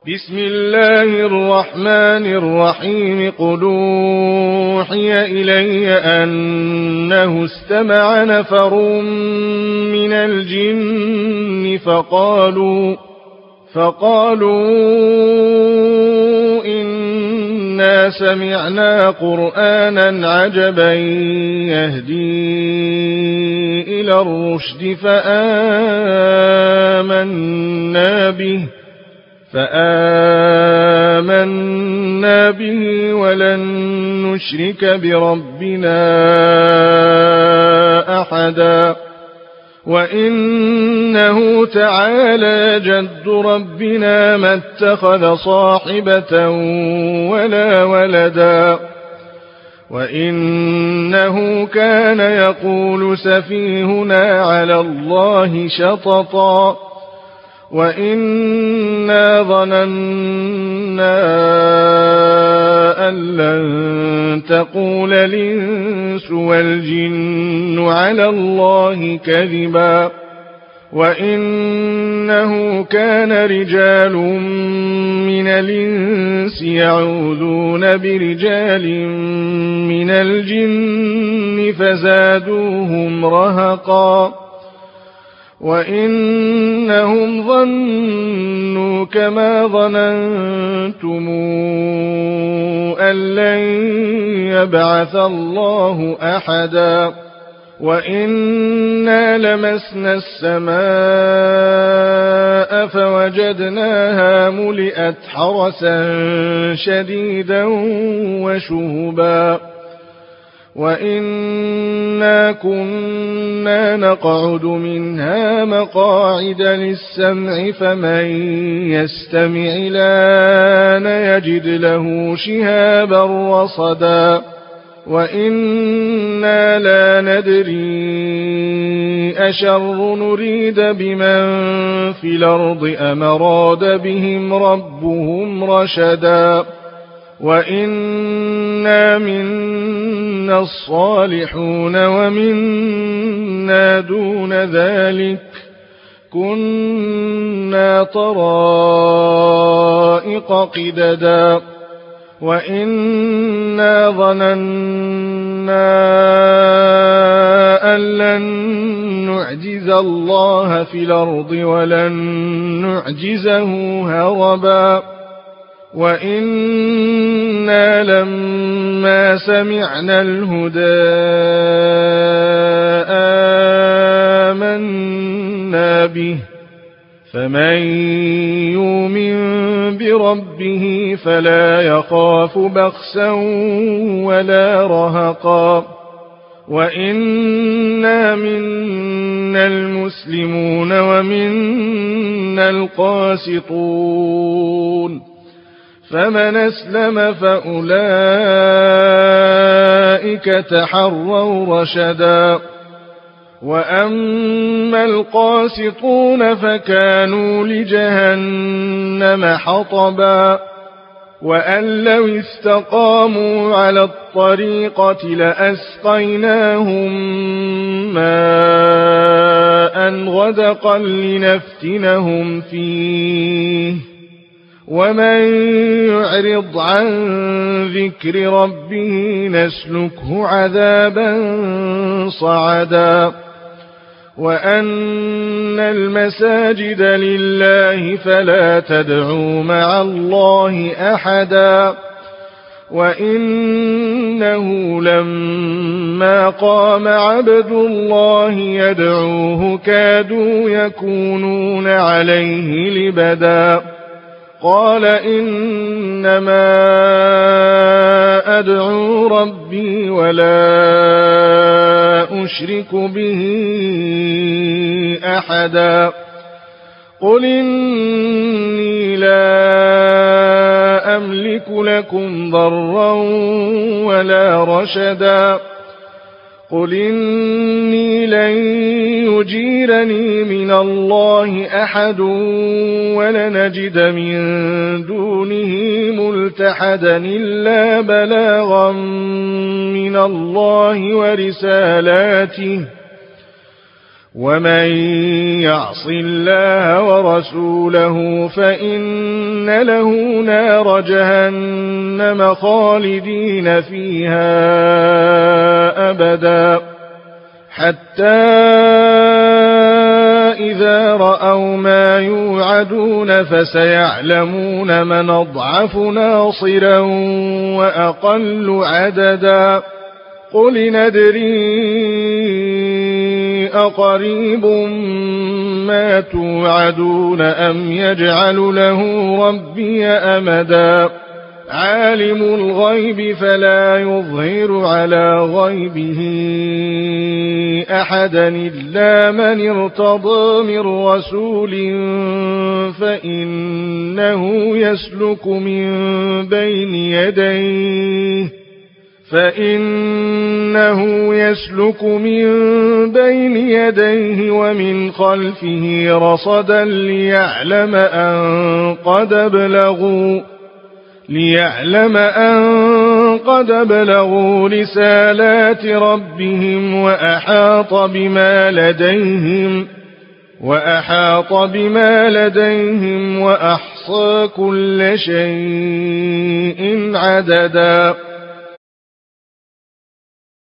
بسم الله الرحمن الرحيم. قل أوحي إلي أنه استمع نفر من الجن فقالوا إنا سمعنا قرآنا عجبا يهدي إلى الرشد فآمنا به ولن نشرك بربنا أحدا وإنه تعالى جد ربنا ما اتخذ صاحبة ولا ولدا وإنه كان يقول سفيهنا على الله شططا وإنا ظننا أن لن تقول الإنس والجن على الله كذبا وإنه كان رجال من الإنس يعوذون برجال من الجن فزادوهم رهقا وإنهم ظنوا كما ظننتم أن لن يبعث الله أحدا وإنا لمسنا السماء فوجدناها ملئت حرسا شديدا وشهبا وإنا كنا نقعد منها مقاعد للسمع فمن يستمع الآن يجد له شهابا رصدا وإنا لا ندري أشر نريد بمن في الأرض أم أراد بهم ربهم رشدا وإنا منا الصالحون ومنا دون ذلك كنا طرائق قددا وإنا ظننا أن لن نعجز الله في الأرض ولن نعجزه هربا وإنا لما سمعنا الهدى آمنا به فمن يؤمن بربه فلا يخاف بخسا ولا رهقا وإنا منا المسلمون ومنا القاسطون فمن أسلم فأولئك تحروا رشدا وأما القاسطون فكانوا لجهنم حطبا وأن لو استقاموا على الطريقة لأسقيناهم ماء غدقا لنفتنهم فيه ومن يعرض عن ذكر ربه نسلكه عذابا صعدا وأن المساجد لله فلا تدعوا مع الله أحدا وإنه لما قام عبد الله يدعوه كادوا يكونون عليه لبدا قال إنما أدعو ربي ولا أشرك به أحدا قل إني لا أملك لكم ضرا ولا رشدا قل إني لن يجيرني من الله أحد ولنجد من دونه ملتحدا إلا بلاغا من الله ورسالاته ومن يعص الله ورسوله فإن له نار جهنم خالدين فيها أبدا حتى إذا رأوا ما يوعدون فسيعلمون من أضعف ناصرا وأقل عددا قل ندري أقريب ما توعدون أم يجعل له ربي أمدا عالم الغيب فلا يظهر على غيبه أحدا إلا من ارتضى من رسول فإنه يسلك من بين يديه ومن خلفه رصدا ليعلم أن قد بلغوا رسالات ربهم وأحاط بما لديهم وأحصى كل شيء عددا